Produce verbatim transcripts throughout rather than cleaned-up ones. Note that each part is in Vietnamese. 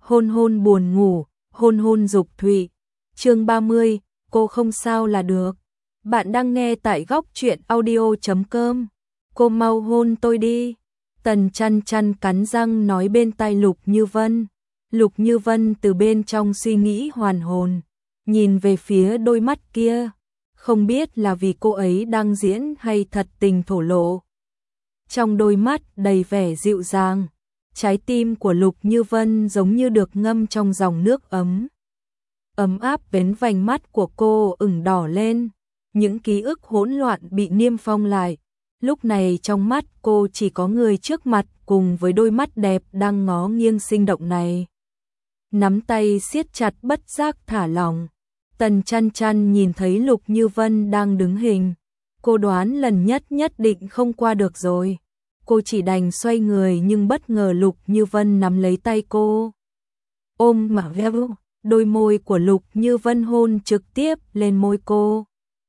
hôn hôn buồn ngủ, hôn hôn dục thụy. Chương ba mươi, cô không sao là được. Bạn đang nghe tại góc truyện audio chấm com. Cô mau hôn tôi đi. Tần Chăn Chăn cắn răng nói bên tai Lục Như Vân. Lục Như Vân từ bên trong suy nghĩ hoàn hồn, nhìn về phía đôi mắt kia, không biết là vì cô ấy đang diễn hay thật tình thổ lộ. Trong đôi mắt đầy vẻ dịu dàng, trái tim của Lục Như Vân giống như được ngâm trong dòng nước ấm. Ấm áp bến vành mắt của cô ửng đỏ lên, những ký ức hỗn loạn bị niêm phong lại. Lúc này trong mắt cô chỉ có người trước mặt cùng với đôi mắt đẹp đang ngó nghiêng sinh động này. Nắm tay siết chặt bất giác thả lỏng. Tần Chăn Chăn nhìn thấy Lục Như Vân đang đứng hình. Cô đoán lần nhất nhất định không qua được rồi. Cô chỉ đành xoay người nhưng bất ngờ Lục Như Vân nắm lấy tay cô. Ôm mà veo, đôi môi của Lục Như Vân hôn trực tiếp lên môi cô.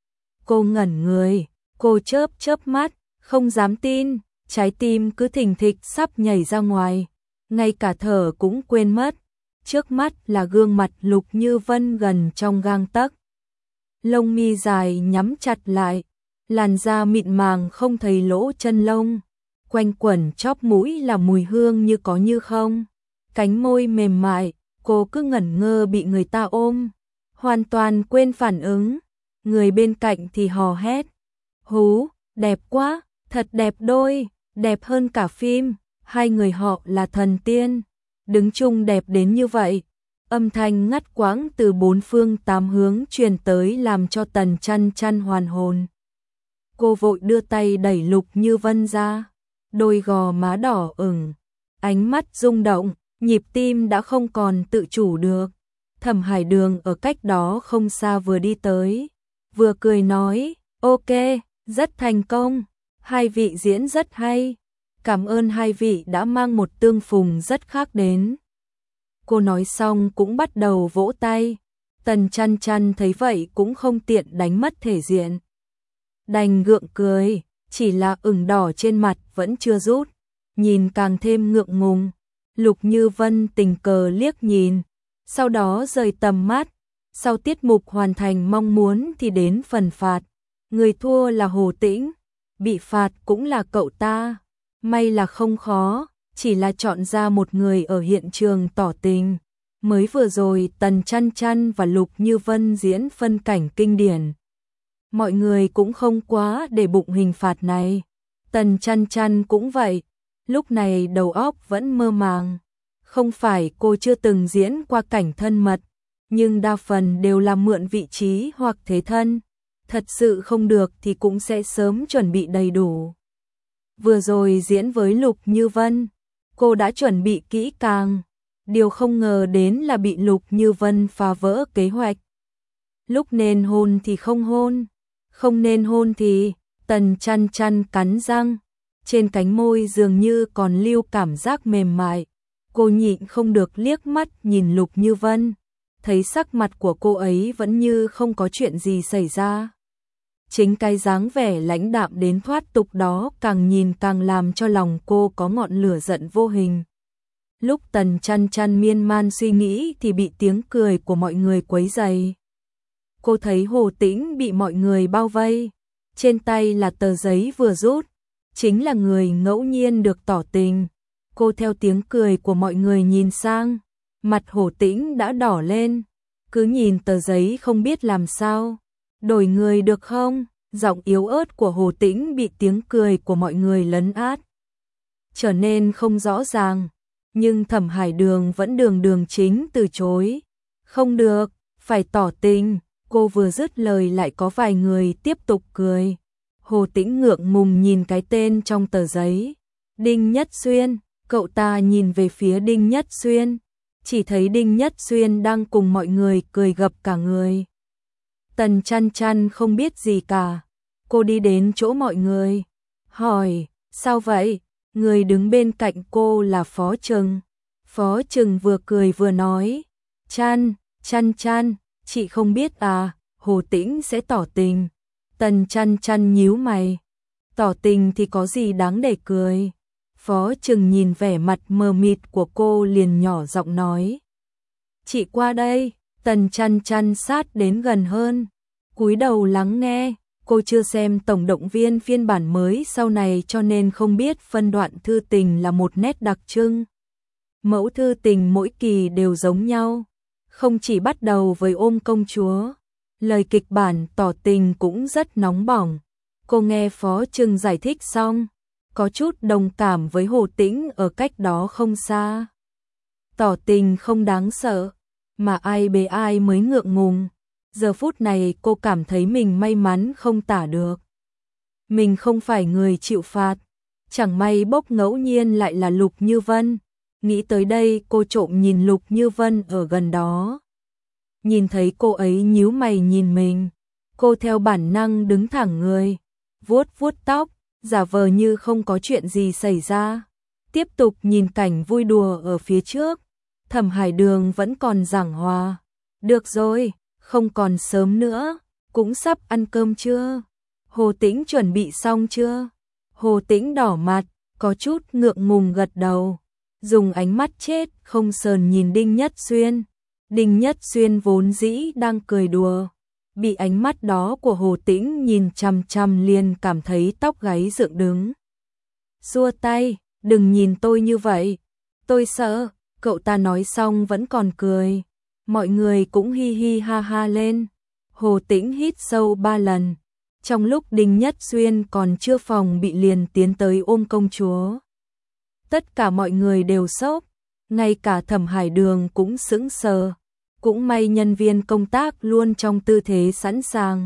Cô ngẩn người, cô chớp chớp mắt, không dám tin, trái tim cứ thình thịch sắp nhảy ra ngoài, ngay cả thở cũng quên mất. Trước mắt là gương mặt Lục Như Vân gần trong gang tấc. Lông mi dài nhắm chặt lại, làn da mịn màng không thấy lỗ chân lông, quanh quẩn chóp mũi là mùi hương như có như không. Cánh môi mềm mại, cô cứ ngẩn ngơ bị người ta ôm, hoàn toàn quên phản ứng. Người bên cạnh thì hò hét: "Hú, đẹp quá, thật đẹp đôi, đẹp hơn cả phim, hai người họ là thần tiên, đứng chung đẹp đến như vậy." Âm thanh ngắt quãng từ bốn phương tám hướng truyền tới làm cho Tần Chăn Chăn hoàn hồn. Cô vội đưa tay đẩy Lục Như Vân ra, đôi gò má đỏ ửng, ánh mắt rung động, nhịp tim đã không còn tự chủ được. Thẩm Hải Đường ở cách đó không xa vừa đi tới, vừa cười nói: "Ok, rất thành công, hai vị diễn rất hay. Cảm ơn hai vị đã mang một tương phùng rất khác đến." Cô nói xong cũng bắt đầu vỗ tay. Tần Chăn Chăn thấy vậy cũng không tiện đánh mất thể diện, đành gượng cười, chỉ là ửng đỏ trên mặt vẫn chưa rút, nhìn càng thêm ngượng ngùng. Lục Như Vân tình cờ liếc nhìn, sau đó rời tầm mắt. Sau tiết mục hoàn thành mong muốn thì đến phần phạt. Người thua là Hồ Tĩnh, bị phạt cũng là cậu ta. May là không khó, chỉ là chọn ra một người ở hiện trường tỏ tình. Mới vừa rồi Tần Chăn Chăn và Lục Như Vân diễn phân cảnh kinh điển, mọi người cũng không quá để bụng hình phạt này. Tần Chăn Chăn cũng vậy, lúc này đầu óc vẫn mơ màng. Không phải cô chưa từng diễn qua cảnh thân mật, nhưng đa phần đều là mượn vị trí hoặc thế thân. Thật sự không được thì cũng sẽ sớm chuẩn bị đầy đủ. Vừa rồi diễn với Lục Như Vân, cô đã chuẩn bị kỹ càng. Điều không ngờ đến là bị Lục Như Vân phá vỡ kế hoạch. Lúc nên hôn thì không hôn, không nên hôn thì... Tần Chăn Chăn cắn răng, trên cánh môi dường như còn lưu cảm giác mềm mại. Cô nhịn không được liếc mắt nhìn Lục Như Vân, thấy sắc mặt của cô ấy vẫn như không có chuyện gì xảy ra. Chính cái dáng vẻ lãnh đạm đến thoát tục đó càng nhìn càng làm cho lòng cô có ngọn lửa giận vô hình. Lúc Tần Chăn Chăn miên man suy nghĩ thì bị tiếng cười của mọi người quấy rầy. Cô thấy Hồ Tĩnh bị mọi người bao vây, trên tay là tờ giấy vừa rút, chính là người ngẫu nhiên được tỏ tình. Cô theo tiếng cười của mọi người nhìn sang, mặt Hồ Tĩnh đã đỏ lên, cứ nhìn tờ giấy không biết làm sao. "Đổi người được không?" Giọng yếu ớt của Hồ Tĩnh bị tiếng cười của mọi người lấn át, trở nên không rõ ràng, nhưng Thẩm Hải Đường vẫn đường đường chính từ chối. "Không được, phải tỏ tình." Cô vừa dứt lời lại có vài người tiếp tục cười. Hồ Tĩnh ngượng ngùng nhìn cái tên trong tờ giấy, Đinh Nhất Xuyên. Cậu ta nhìn về phía Đinh Nhất Xuyên, chỉ thấy Đinh Nhất Xuyên đang cùng mọi người cười gập cả người. Tần Chăn Chăn không biết gì cả, cô đi đến chỗ mọi người, hỏi: "Sao vậy?" Người đứng bên cạnh cô là Phó Trừng. Phó Trừng vừa cười vừa nói: "Chăn, Chăn Chăn, chị không biết à, Hồ Tĩnh sẽ tỏ tình." Tần Chăn Chăn nhíu mày, tỏ tình thì có gì đáng để cười. Phó Trừng nhìn vẻ mặt mờ mịt của cô liền nhỏ giọng nói: Chị qua đây. Tần Chăn Chăn sát đến gần hơn, cúi đầu lắng nghe. Cô chưa xem tổng động viên phiên bản mới sau này cho nên không biết phân đoạn thư tình là một nét đặc trưng. Mẫu thư tình mỗi kỳ đều giống nhau, không chỉ bắt đầu với ôm công chúa. Lời kịch bản tỏ tình cũng rất nóng bỏng. Cô nghe Phó Trừng giải thích xong, có chút đồng cảm với Hồ Tĩnh ở cách đó không xa. Tỏ tình không đáng sợ, mà ai bế ai mới ngượng ngùng. Giờ phút này cô cảm thấy mình may mắn không tả được. Mình không phải người chịu phạt, chẳng may bốc ngẫu nhiên lại là Lục Như Vân. Nghĩ tới đây cô trộm nhìn Lục Như Vân ở gần đó. Nhìn thấy cô ấy nhíu mày nhìn mình, cô theo bản năng đứng thẳng người, vuốt vuốt tóc, giả vờ như không có chuyện gì xảy ra. Tiếp tục nhìn cảnh vui đùa ở phía trước. Thẩm Hải Đường vẫn còn giảng hòa. Được rồi, không còn sớm nữa, cũng sắp ăn cơm chưa? Hồ Tĩnh chuẩn bị xong chưa? Hồ Tĩnh đỏ mặt, có chút ngượng ngùng gật đầu, dùng ánh mắt chết không sờn nhìn Đinh Nhất Xuyên. Đinh Nhất Xuyên vốn dĩ đang cười đùa, bị ánh mắt đó của Hồ Tĩnh nhìn chằm chằm liền cảm thấy tóc gáy dựng đứng. Xua tay, đừng nhìn tôi như vậy, tôi sợ. Cậu ta nói xong vẫn còn cười. Mọi người cũng hi hi ha ha lên. Hồ Tĩnh hít sâu ba lần. Trong lúc Đinh Nhất Xuyên còn chưa phòng bị liền tiến tới ôm công chúa. Tất cả mọi người đều sốc, ngay cả Thẩm Hải Đường cũng sững sờ. Cũng may nhân viên công tác luôn trong tư thế sẵn sàng.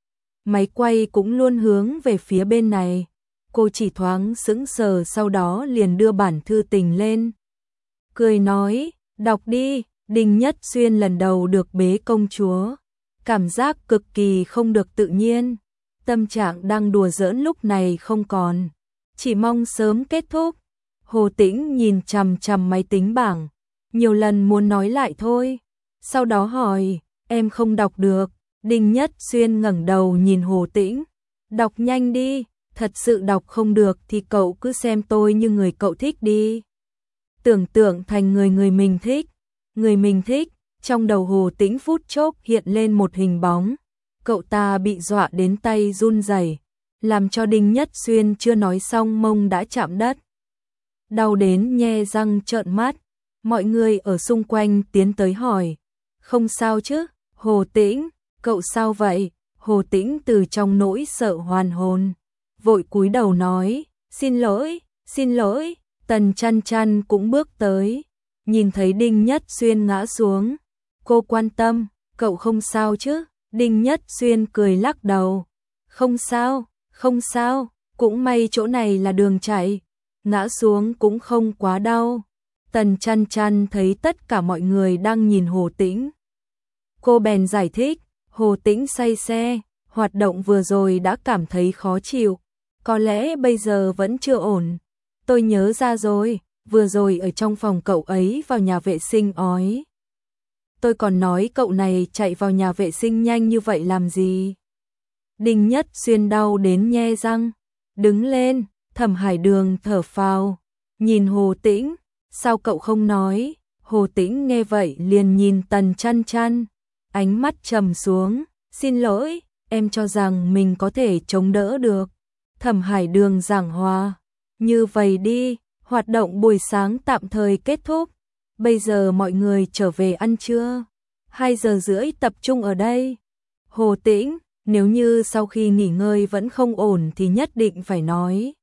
Máy quay cũng luôn hướng về phía bên này. Cô chỉ thoáng sững sờ sau đó liền đưa bản thư tình lên. Cười nói, đọc đi. Đinh Nhất Xuyên lần đầu được bế công chúa, cảm giác cực kỳ không được tự nhiên. Tâm trạng đang đùa giỡn lúc này không còn, chỉ mong sớm kết thúc. Hồ Tĩnh nhìn chằm chằm máy tính bảng, nhiều lần muốn nói lại thôi. Sau đó hỏi, em không đọc được. Đinh Nhất Xuyên ngẩng đầu nhìn Hồ Tĩnh, đọc nhanh đi, thật sự đọc không được thì cậu cứ xem tôi như người cậu thích đi. Tưởng tượng thành người người mình thích. Người mình thích, trong đầu Hồ Tĩnh phút chốc hiện lên một hình bóng. Cậu ta bị dọa đến tay run rẩy, làm cho Đinh Nhất Xuyên chưa nói xong mông đã chạm đất. Đau đến nhe răng trợn mắt, mọi người ở xung quanh tiến tới hỏi, không sao chứ? Hồ Tĩnh, cậu sao vậy? Hồ Tĩnh từ trong nỗi sợ hoàn hồn, vội cúi đầu nói, xin lỗi, xin lỗi. Tần Chăn Chăn cũng bước tới, nhìn thấy Đinh Nhất Xuyên ngã xuống, cô quan tâm, cậu không sao chứ? Đinh Nhất Xuyên cười lắc đầu, không sao, không sao, cũng may chỗ này là đường chạy, ngã xuống cũng không quá đau. Tần Chăn Chăn thấy tất cả mọi người đang nhìn Hồ Tĩnh, cô bèn giải thích, Hồ Tĩnh say xe, hoạt động vừa rồi đã cảm thấy khó chịu, có lẽ bây giờ vẫn chưa ổn. Tôi nhớ ra rồi, vừa rồi ở trong phòng cậu ấy vào nhà vệ sinh ói. Tôi còn nói cậu này chạy vào nhà vệ sinh nhanh như vậy làm gì? Đinh Nhất Xuyên đau đến nhe răng, đứng lên. Thẩm Hải Đường thở phào, nhìn Hồ Tĩnh, sao cậu không nói? Hồ Tĩnh nghe vậy liền nhìn Tần Chăn Chăn, ánh mắt trầm xuống, xin lỗi, em cho rằng mình có thể chống đỡ được. Thẩm Hải Đường giảng hòa, như vậy đi, hoạt động buổi sáng tạm thời kết thúc. Bây giờ mọi người trở về ăn trưa, hai giờ rưỡi tập trung ở đây. Hồ Tĩnh, nếu như sau khi nghỉ ngơi vẫn không ổn thì nhất định phải nói.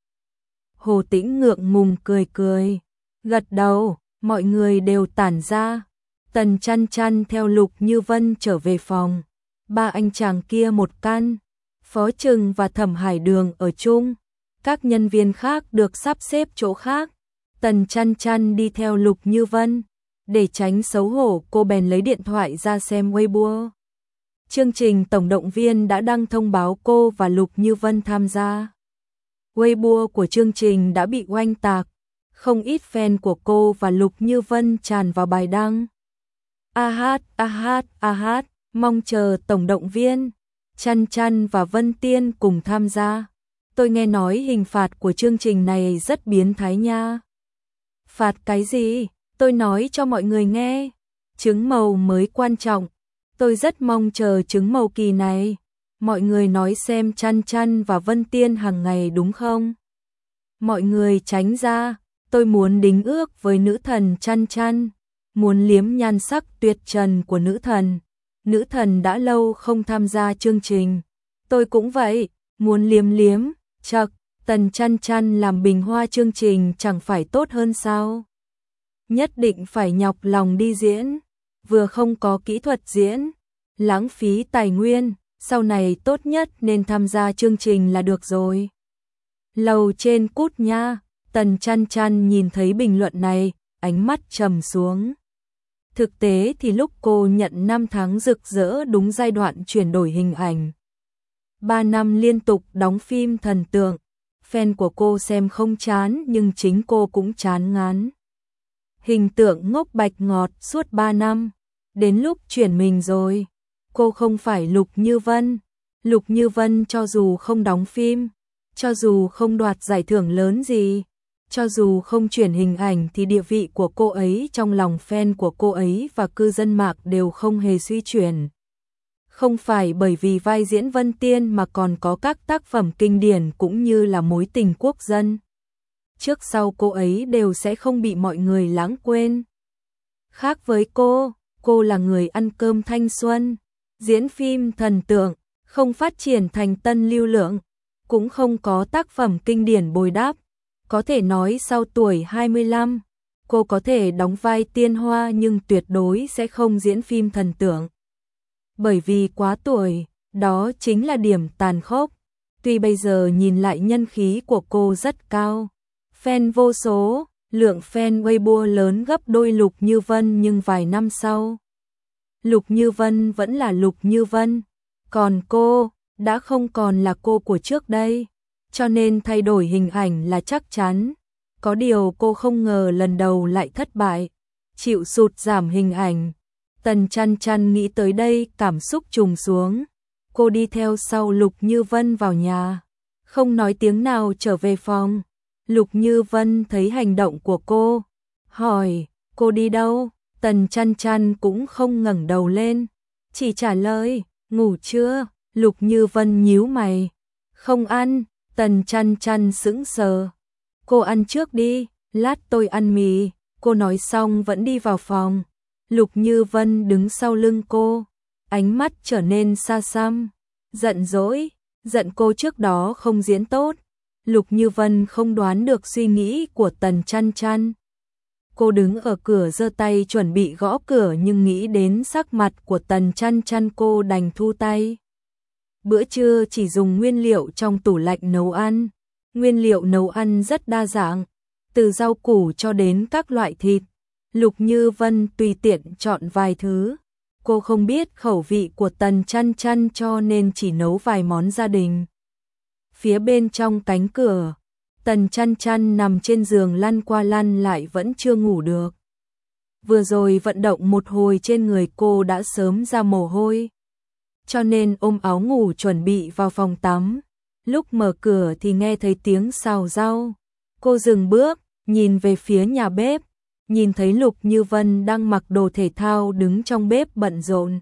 Hồ Tĩnh ngượng ngùng cười cười, gật đầu, mọi người đều tản ra. Tần Chăn Chăn theo Lục Như Vân trở về phòng, ba anh chàng kia một căn, Phó Trừng và Thẩm Hải Đường ở chung, các nhân viên khác được sắp xếp chỗ khác. Tần Chăn Chăn đi theo Lục Như Vân, để tránh xấu hổ cô bèn lấy điện thoại ra xem Weibo. Chương trình tổng động viên đã đăng thông báo cô và Lục Như Vân tham gia. Weibo của chương trình đã bị oanh tạc, không ít fan của cô và Lục Như Vân tràn vào bài đăng. A hát, a hát, a hát, mong chờ tổng động viên, Chăn Chăn và Vân Tiên cùng tham gia. Tôi nghe nói hình phạt của chương trình này rất biến thái nha. Phạt cái gì? Tôi nói cho mọi người nghe. Trứng màu mới quan trọng. Tôi rất mong chờ trứng màu kỳ này. Mọi người nói xem Chăn Chăn và Vân Tiên hàng ngày đúng không? Mọi người tránh ra, tôi muốn đính ước với nữ thần Chăn Chăn, muốn liếm nhan sắc tuyệt trần của nữ thần. Nữ thần đã lâu không tham gia chương trình. Tôi cũng vậy, muốn liếm liếm, chậc, Tần Chăn Chăn làm bình hoa chương trình chẳng phải tốt hơn sao? Nhất định phải nhọc lòng đi diễn, vừa không có kỹ thuật diễn, lãng phí tài nguyên, sau này tốt nhất nên tham gia chương trình là được rồi. Lầu trên Cút nha, Tần Chăn Chăn nhìn thấy bình luận này, ánh mắt trầm xuống. Thực tế thì lúc cô nhận năm tháng rực rỡ đúng giai đoạn chuyển đổi hình ảnh. Ba năm liên tục đóng phim thần tượng, fan của cô xem không chán nhưng chính cô cũng chán ngán. Hình tượng ngốc bạch ngọt suốt ba năm, đến lúc chuyển mình rồi. Cô không phải Lục Như Vân. Lục Như Vân cho dù không đóng phim, cho dù không đoạt giải thưởng lớn gì, cho dù không chuyển hình ảnh thì địa vị của cô ấy trong lòng fan của cô ấy và cư dân mạng đều không hề suy chuyển. Không phải bởi vì vai diễn Vân Tiên mà còn có các tác phẩm kinh điển cũng như là mối tình quốc dân. Trước sau cô ấy đều sẽ không bị mọi người lãng quên. Khác với cô, cô là người ăn cơm thanh xuân, diễn phim thần tượng, không phát triển thành tân lưu lượng, cũng không có tác phẩm kinh điển bồi đắp. Có thể nói sau tuổi hai mươi lăm, cô có thể đóng vai tiên hoa nhưng tuyệt đối sẽ không diễn phim thần tượng. Bởi vì quá tuổi, đó chính là điểm tàn khốc. Tuy bây giờ nhìn lại nhân khí của cô rất cao, fan vô số, lượng fan Weibo lớn gấp đôi Lục Như Vân, nhưng vài năm sau, Lục Như Vân vẫn là Lục Như Vân, còn cô đã không còn là cô của trước đây, cho nên thay đổi hình ảnh là chắc chắn. Có điều cô không ngờ lần đầu lại thất bại, chịu sụt giảm hình ảnh. Tần Chăn Chăn nghĩ tới đây cảm xúc trùng xuống. Cô đi theo sau Lục Như Vân vào nhà, không nói tiếng nào trở về phòng. Lục Như Vân thấy hành động của cô, hỏi, cô đi đâu? Tần Chăn Chăn cũng không ngẩng đầu lên, chỉ trả lời, ngủ chưa? Lục Như Vân nhíu mày, không ăn. Tần Chăn Chăn sững sờ, cô ăn trước đi, lát tôi ăn mì. Cô nói xong vẫn đi vào phòng. Lục Như Vân đứng sau lưng cô, ánh mắt trở nên xa xăm, giận dỗi, giận cô trước đó không diễn tốt. Lục Như Vân không đoán được suy nghĩ của Tần Chăn Chăn. Cô đứng ở cửa giơ tay chuẩn bị gõ cửa nhưng nghĩ đến sắc mặt của Tần Chăn Chăn cô đành thu tay. Bữa trưa chỉ dùng nguyên liệu trong tủ lạnh nấu ăn. Nguyên liệu nấu ăn rất đa dạng, từ rau củ cho đến các loại thịt. Lục Như Vân tùy tiện chọn vài thứ. Cô không biết khẩu vị của Tần Chăn Chăn cho nên chỉ nấu vài món gia đình. Phía bên trong cánh cửa, Tần Chăn Chăn nằm trên giường lăn qua lăn lại vẫn chưa ngủ được. Vừa rồi vận động một hồi trên người cô đã sớm ra mồ hôi, cho nên ôm áo ngủ chuẩn bị vào phòng tắm. Lúc mở cửa thì nghe thấy tiếng xào rau. Cô dừng bước, nhìn về phía nhà bếp, nhìn thấy Lục Như Vân đang mặc đồ thể thao đứng trong bếp bận rộn.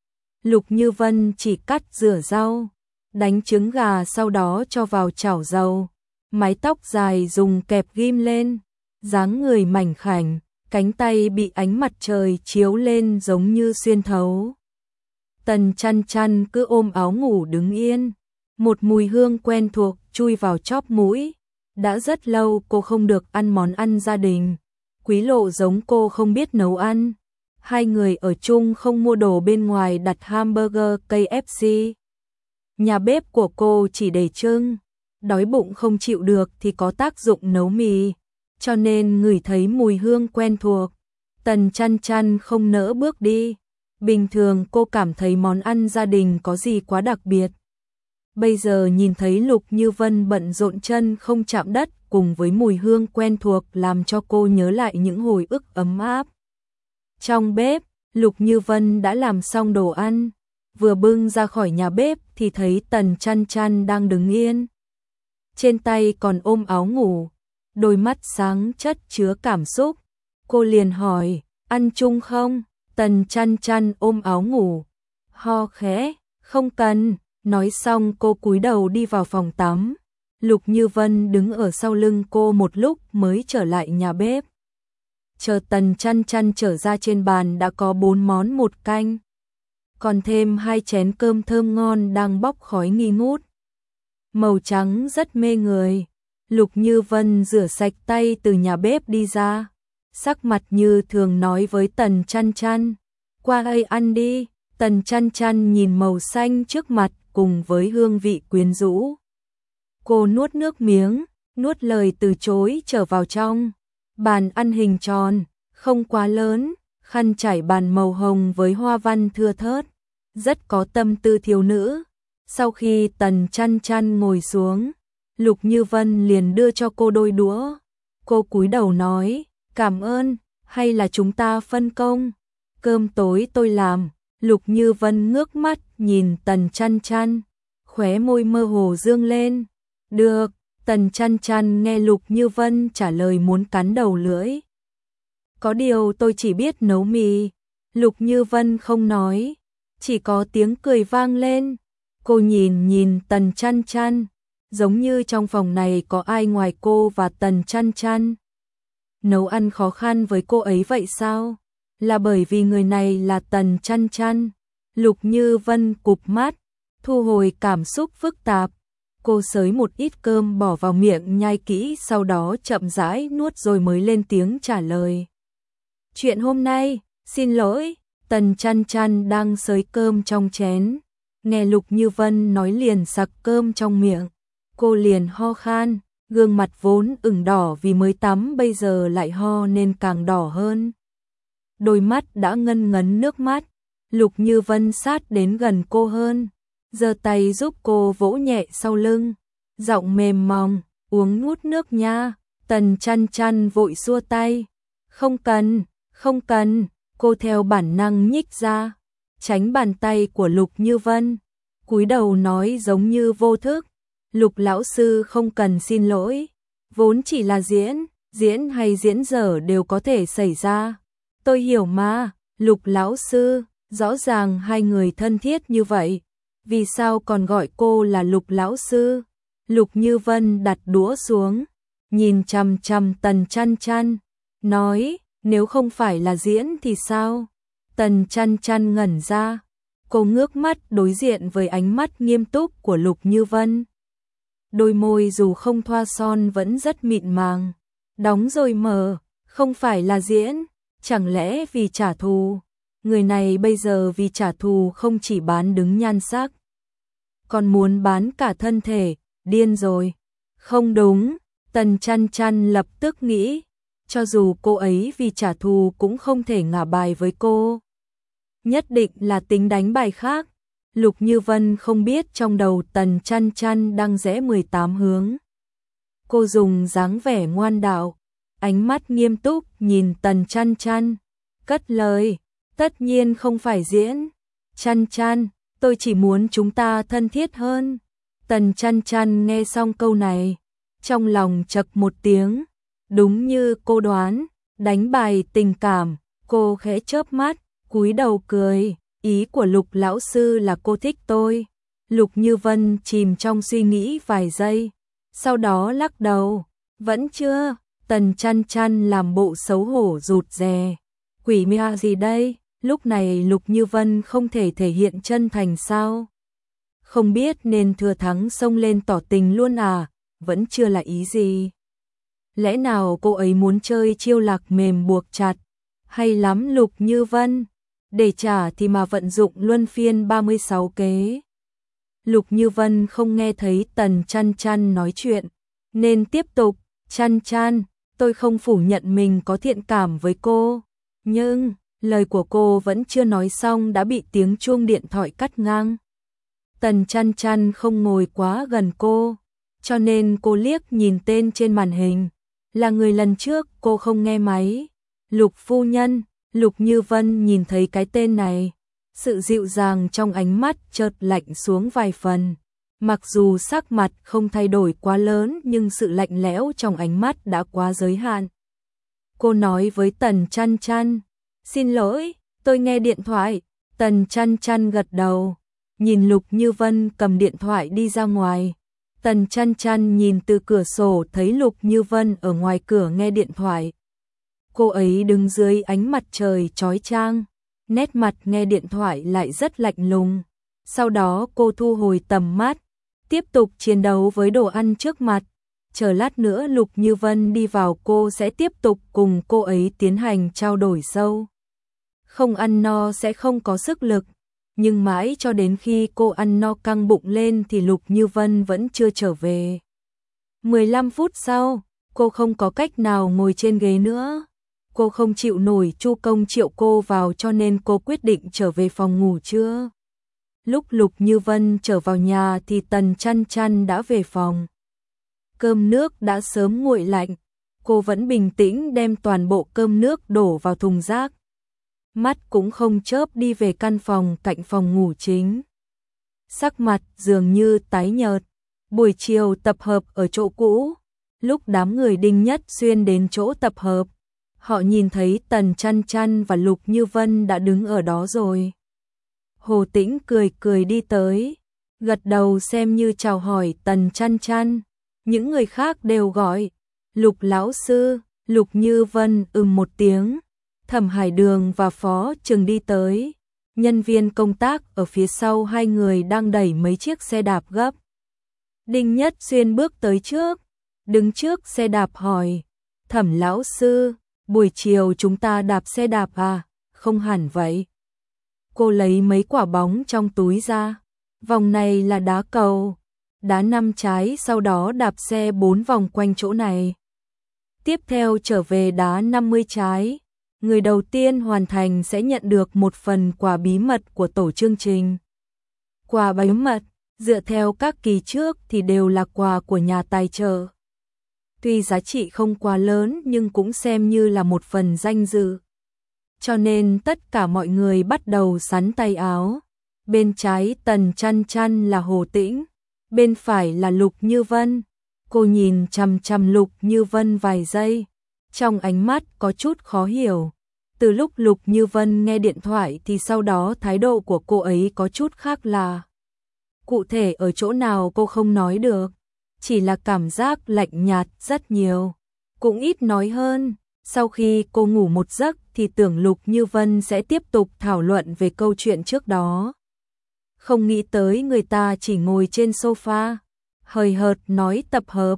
Lục Như Vân chỉ cắt rửa rau, đánh trứng gà sau đó cho vào chảo dầu. Mái tóc dài dùng kẹp ghim lên, dáng người mảnh khảnh, cánh tay bị ánh mặt trời chiếu lên giống như xuyên thấu. Tần Chăn Chăn cứ ôm áo ngủ đứng yên, một mùi hương quen thuộc chui vào chóp mũi. Đã rất lâu cô không được ăn món ăn gia đình. Quý Lộ giống cô không biết nấu ăn. Hai người ở chung không mua đồ bên ngoài đặt hamburger K F C. Nhà bếp của cô chỉ để trưng. Đói bụng không chịu được thì có tác dụng nấu mì, cho nên ngửi thấy mùi hương quen thuộc. Tần Chăn Chăn không nỡ bước đi. Bình thường cô cảm thấy món ăn gia đình có gì quá đặc biệt. Bây giờ nhìn thấy Lục Như Vân bận rộn chân không chạm đất cùng với mùi hương quen thuộc làm cho cô nhớ lại những hồi ức ấm áp. Trong bếp, Lục Như Vân đã làm xong đồ ăn. Vừa bưng ra khỏi nhà bếp thì thấy Tần Chăn Chăn đang đứng yên. Trên tay còn ôm áo ngủ, đôi mắt sáng chất chứa cảm xúc. Cô liền hỏi, ăn chung không? Tần Chăn Chăn ôm áo ngủ, ho khẽ, không cần, nói xong cô cúi đầu đi vào phòng tắm. Lục Như Vân đứng ở sau lưng cô một lúc mới trở lại nhà bếp. Chờ Tần Chăn Chăn trở ra trên bàn đã có bốn món một canh. Còn thêm hai chén cơm thơm ngon đang bốc khói nghi ngút. Màu trắng rất mê người. Lục Như Vân rửa sạch tay từ nhà bếp đi ra. Sắc mặt như thường nói với Tần Chăn Chăn, qua đây ăn đi. Tần Chăn Chăn nhìn màu xanh trước mặt cùng với hương vị quyến rũ. Cô nuốt nước miếng, nuốt lời từ chối trở vào trong. Bàn ăn hình tròn, không quá lớn, khăn trải bàn màu hồng với hoa văn thưa thớt, rất có tâm tư thiếu nữ. Sau khi Tần Chăn Chăn ngồi xuống, Lục Như Vân liền đưa cho cô đôi đũa. Cô cúi đầu nói, cảm ơn, hay là chúng ta phân công? Cơm tối tôi làm. Lục Như Vân ngước mắt nhìn Tần Chăn Chăn, khóe môi mơ hồ dương lên. Được. Tần Chăn Chăn nghe Lục Như Vân trả lời muốn cắn đầu lưỡi. Có điều tôi chỉ biết nấu mì. Lục Như Vân không nói, chỉ có tiếng cười vang lên. Cô nhìn nhìn Tần Chăn Chăn, giống như trong phòng này có ai ngoài cô và Tần Chăn Chăn. Nấu ăn khó khăn với cô ấy vậy sao? Là bởi vì người này là Tần Chăn Chăn. Lục Như Vân cụp mắt, thu hồi cảm xúc phức tạp. Cô xới một ít cơm bỏ vào miệng nhai kỹ, sau đó chậm rãi nuốt rồi mới lên tiếng trả lời. Chuyện hôm nay, xin lỗi. Tần Chăn Chăn đang xới cơm trong chén, nghe Lục Như Vân nói liền sặc cơm trong miệng. Cô liền ho khan, gương mặt vốn ửng đỏ vì mới tắm bây giờ lại ho nên càng đỏ hơn. Đôi mắt đã ngân ngấn nước mắt. Lục Như Vân sát đến gần cô hơn, giơ tay giúp cô vỗ nhẹ sau lưng, giọng mềm mỏng, uống nút nước nha. Tần Chăn Chăn vội xua tay, không cần, không cần. Cô theo bản năng nhích ra, tránh bàn tay của Lục Như Vân, cúi đầu nói giống như vô thức, Lục lão sư không cần xin lỗi, vốn chỉ là diễn, diễn hay diễn dở đều có thể xảy ra. Tôi hiểu mà. Lục lão sư, rõ ràng hai người thân thiết như vậy, vì sao còn gọi cô là Lục lão sư? Lục Như Vân đặt đũa xuống, nhìn chằm chằm Tần Chăn Chăn, nói, nếu không phải là diễn thì sao? Tần Chăn Chăn ngẩn ra, cô ngước mắt đối diện với ánh mắt nghiêm túc của Lục Như Vân. Đôi môi dù không thoa son vẫn rất mịn màng, đóng rồi mở, không phải là diễn, chẳng lẽ vì trả thù? Người này bây giờ vì trả thù không chỉ bán đứng nhan sắc, còn muốn bán cả thân thể, điên rồi. Không đúng, Tần Chăn Chăn lập tức nghĩ, cho dù cô ấy vì trả thù cũng không thể ngả bài với cô. Nhất định là tính đánh bài khác. Lục Như Vân không biết trong đầu Tần Chăn Chăn đang rẽ mười tám hướng. Cô dùng dáng vẻ ngoan đạo, ánh mắt nghiêm túc nhìn Tần Chăn Chăn, cất lời, tất nhiên không phải diễn. Chăn Chăn, tôi chỉ muốn chúng ta thân thiết hơn. Tần Chăn Chăn nghe xong câu này, trong lòng chậc một tiếng, đúng như cô đoán, đánh bài tình cảm. Cô khẽ chớp mắt, cúi đầu cười, ý của Lục lão sư là cô thích tôi. Lục Như Vân chìm trong suy nghĩ vài giây, sau đó lắc đầu, vẫn chưa. Tần Chăn Chăn làm bộ xấu hổ rụt rè, quỷ mia gì đây? Lúc này Lục Như Vân không thể thể hiện chân thành sao? Không biết nên thừa thắng xông lên tỏ tình luôn à? Vẫn chưa là ý gì? Lẽ nào cô ấy muốn chơi chiêu lạc mềm buộc chặt? Hay lắm Lục Như Vân, để trả thì mà vận dụng luân phiên ba mươi sáu kế. Lục Như Vân không nghe thấy Tần Chăn Chăn nói chuyện, nên tiếp tục, Chăn Chăn, tôi không phủ nhận mình có thiện cảm với cô, nhưng lời của cô vẫn chưa nói xong đã bị tiếng chuông điện thoại cắt ngang. Tần Chăn Chăn không ngồi quá gần cô, cho nên cô liếc nhìn tên trên màn hình, là người lần trước cô không nghe máy. Lục phu nhân. Lục Như Vân nhìn thấy cái tên này, sự dịu dàng trong ánh mắt chợt lạnh xuống vài phần. Mặc dù sắc mặt không thay đổi quá lớn nhưng sự lạnh lẽo trong ánh mắt đã quá giới hạn. Cô nói với Tần Chăn Chăn, xin lỗi. Tôi nghe điện thoại. Tần Chăn Chăn gật đầu, nhìn Lục Như Vân cầm điện thoại đi ra ngoài. Tần Chăn Chăn nhìn từ cửa sổ thấy Lục Như Vân ở ngoài cửa nghe điện thoại. Cô ấy đứng dưới ánh mặt trời chói chang, nét mặt nghe điện thoại lại rất lạnh lùng. Sau đó cô thu hồi tầm mắt, tiếp tục chiến đấu với đồ ăn trước mặt. Chờ lát nữa Lục Như Vân đi vào cô sẽ tiếp tục cùng cô ấy tiến hành trao đổi sâu. Không ăn no sẽ không có sức lực, nhưng mãi cho đến khi cô ăn no căng bụng lên thì Lục Như Vân vẫn chưa trở về. mười lăm phút sau, cô không có cách nào ngồi trên ghế nữa. Cô không chịu nổi Chu Công triệu cô vào cho nên cô quyết định trở về phòng ngủ trưa. Lúc Lục Như Vân trở vào nhà thì Tần Chăn Chăn đã về phòng. Cơm nước đã sớm nguội lạnh, cô vẫn bình tĩnh đem toàn bộ cơm nước đổ vào thùng rác. Mắt cũng không chớp đi về căn phòng cạnh phòng ngủ chính. Sắc mặt dường như tái nhợt. Buổi chiều tập hợp ở chỗ cũ, lúc đám người Đinh Nhất Xuyên đến chỗ tập hợp, họ nhìn thấy Tần Chăn Chăn và Lục Như Vân đã đứng ở đó rồi. Hồ Tĩnh cười cười đi tới, gật đầu xem như chào hỏi Tần Chăn Chăn. Những người khác đều gọi Lục lão sư. Lục Như Vân ừm một tiếng. Thẩm Hải Đường và Phó Trừng đi tới. Nhân viên công tác ở phía sau hai người đang đẩy mấy chiếc xe đạp gấp. Đinh Nhất Xuyên bước tới trước, đứng trước xe đạp hỏi: Thẩm lão sư, buổi chiều chúng ta đạp xe đạp à? Không hẳn vậy. Cô lấy mấy quả bóng trong túi ra. Vòng này là đá cầu, đá năm trái, sau đó đạp xe bốn vòng quanh chỗ này. Tiếp theo trở về đá năm mươi trái. Người đầu tiên hoàn thành sẽ nhận được một phần quà bí mật của tổ chương trình. Quà bí mật, dựa theo các kỳ trước thì đều là quà của nhà tài trợ. Tuy giá trị không quá lớn nhưng cũng xem như là một phần danh dự. Cho nên tất cả mọi người bắt đầu sắn tay áo. Bên trái Tần Chăn Chăn là Hồ Tĩnh, bên phải là Lục Như Vân. Cô nhìn chằm chằm Lục Như Vân vài giây, trong ánh mắt có chút khó hiểu. Từ lúc Lục Như Vân nghe điện thoại thì sau đó thái độ của cô ấy có chút khác lạ. Cụ thể ở chỗ nào cô không nói được, chỉ là cảm giác lạnh nhạt rất nhiều, cũng ít nói hơn. Sau khi cô ngủ một giấc thì tưởng Lục Như Vân sẽ tiếp tục thảo luận về câu chuyện trước đó. Không nghĩ tới người ta chỉ ngồi trên sofa, hời hợt nói tập hợp.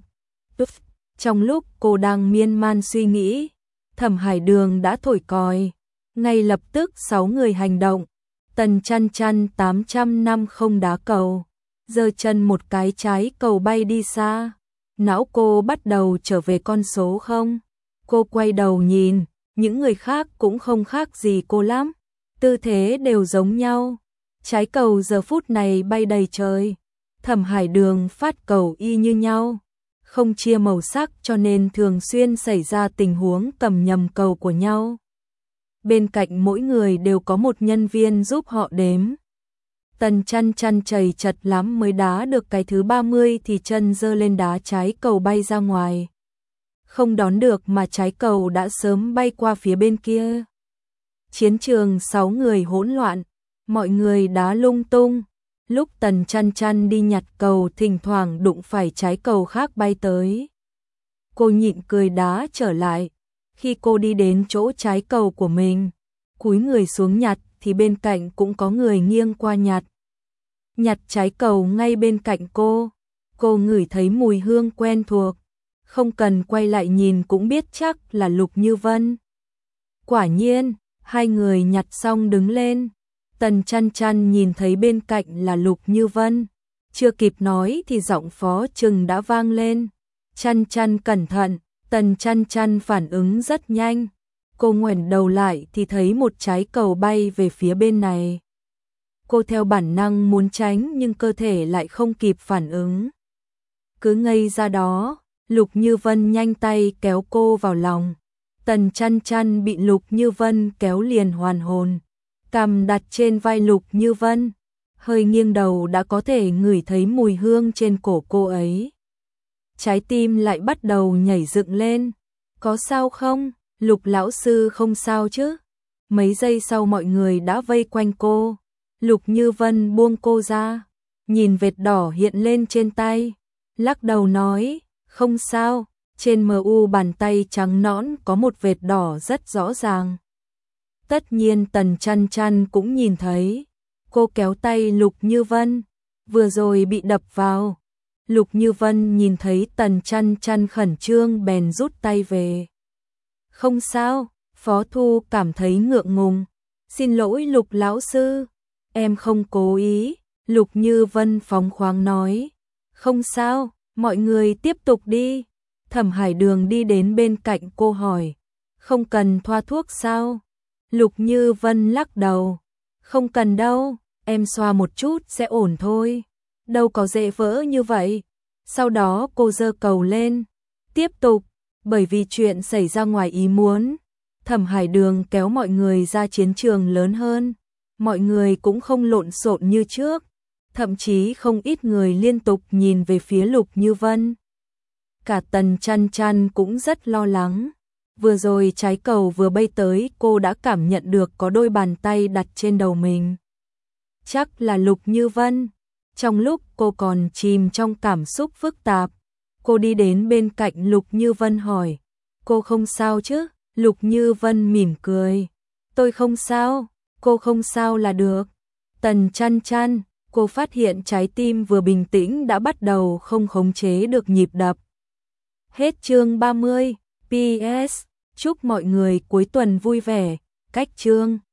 Trong lúc cô đang miên man suy nghĩ, Thẩm Hải Đường đã thổi còi. Ngay lập tức sáu người hành động. Tần Chăn Chăn tám trăm năm không đá cầu, giơ chân một cái trái cầu bay đi xa. Não cô bắt đầu trở về con số không. Cô quay đầu nhìn, những người khác cũng không khác gì cô lắm, tư thế đều giống nhau. Trái cầu giờ phút này bay đầy trời. Thẩm Hải Đường phát cầu y như nhau, không chia màu sắc cho nên thường xuyên xảy ra tình huống cầm nhầm cầu của nhau. Bên cạnh mỗi người đều có một nhân viên giúp họ đếm. Tần Chăn Chăn chầy chật lắm mới đá được cái thứ ba mươi thì chân giơ lên đá trái cầu bay ra ngoài. Không đón được mà trái cầu đã sớm bay qua phía bên kia. Chiến trường sáu người hỗn loạn, mọi người đá lung tung. Lúc Tần Chăn Chăn đi nhặt cầu thỉnh thoảng đụng phải trái cầu khác bay tới. Cô nhịn cười đá trở lại. Khi cô đi đến chỗ trái cầu của mình, cúi người xuống nhặt thì bên cạnh cũng có người nghiêng qua nhặt. Nhặt trái cầu ngay bên cạnh cô, cô ngửi thấy mùi hương quen thuộc, không cần quay lại nhìn cũng biết chắc là Lục Như Vân. Quả nhiên, hai người nhặt xong đứng lên. Tần Chăn Chăn nhìn thấy bên cạnh là Lục Như Vân, chưa kịp nói thì giọng Phó Trừng đã vang lên. Chăn Chăn cẩn thận. Tần Chăn Chăn phản ứng rất nhanh. Cô ngoảnh đầu lại thì thấy một trái cầu bay về phía bên này. Cô theo bản năng muốn tránh nhưng cơ thể lại không kịp phản ứng. Cứ ngây ra đó, Lục Như Vân nhanh tay kéo cô vào lòng. Tần Chăn Chăn bị Lục Như Vân kéo liền hoàn hồn. Cằm đặt trên vai Lục Như Vân, hơi nghiêng đầu đã có thể ngửi thấy mùi hương trên cổ cô ấy. Trái tim lại bắt đầu nhảy dựng lên. Có sao không? Lục lão sư không sao chứ? Mấy giây sau mọi người đã vây quanh cô. Lục Như Vân buông cô ra, nhìn vệt đỏ hiện lên trên tay, lắc đầu nói, không sao, trên mờ u bàn tay trắng nõn có một vệt đỏ rất rõ ràng. Tất nhiên Tần Chăn Chăn cũng nhìn thấy. Cô kéo tay Lục Như Vân, vừa rồi bị đập vào. Lục Như Vân nhìn thấy Tần Chăn Chăn khẩn trương bèn rút tay về. Không sao, Phó Thu cảm thấy ngượng ngùng. Xin lỗi Lục lão sư, em không cố ý. Lục Như Vân phóng khoáng nói. Không sao, mọi người tiếp tục đi. Thẩm Hải Đường đi đến bên cạnh cô hỏi. Không cần thoa thuốc sao? Lục Như Vân lắc đầu. Không cần đâu, em xoa một chút sẽ ổn thôi. Đâu có dễ vỡ như vậy. Sau đó cô giơ cầu lên. Tiếp tục, bởi vì chuyện xảy ra ngoài ý muốn. Thẩm Hải Đường kéo mọi người ra chiến trường lớn hơn. Mọi người cũng không lộn xộn như trước. Thậm chí không ít người liên tục nhìn về phía Lục Như Vân. Cả Tần Chăn Chăn cũng rất lo lắng. Vừa rồi trái cầu vừa bay tới cô đã cảm nhận được có đôi bàn tay đặt trên đầu mình. Chắc là Lục Như Vân. Trong lúc cô còn chìm trong cảm xúc phức tạp, cô đi đến bên cạnh Lục Như Vân hỏi. Cô không sao chứ? Lục Như Vân mỉm cười. Tôi không sao, cô không sao là được. Tần Chăn Chăn, cô phát hiện trái tim vừa bình tĩnh đã bắt đầu không khống chế được nhịp đập. Hết chương ba mươi. pê ét. Chúc mọi người cuối tuần vui vẻ. Cách chương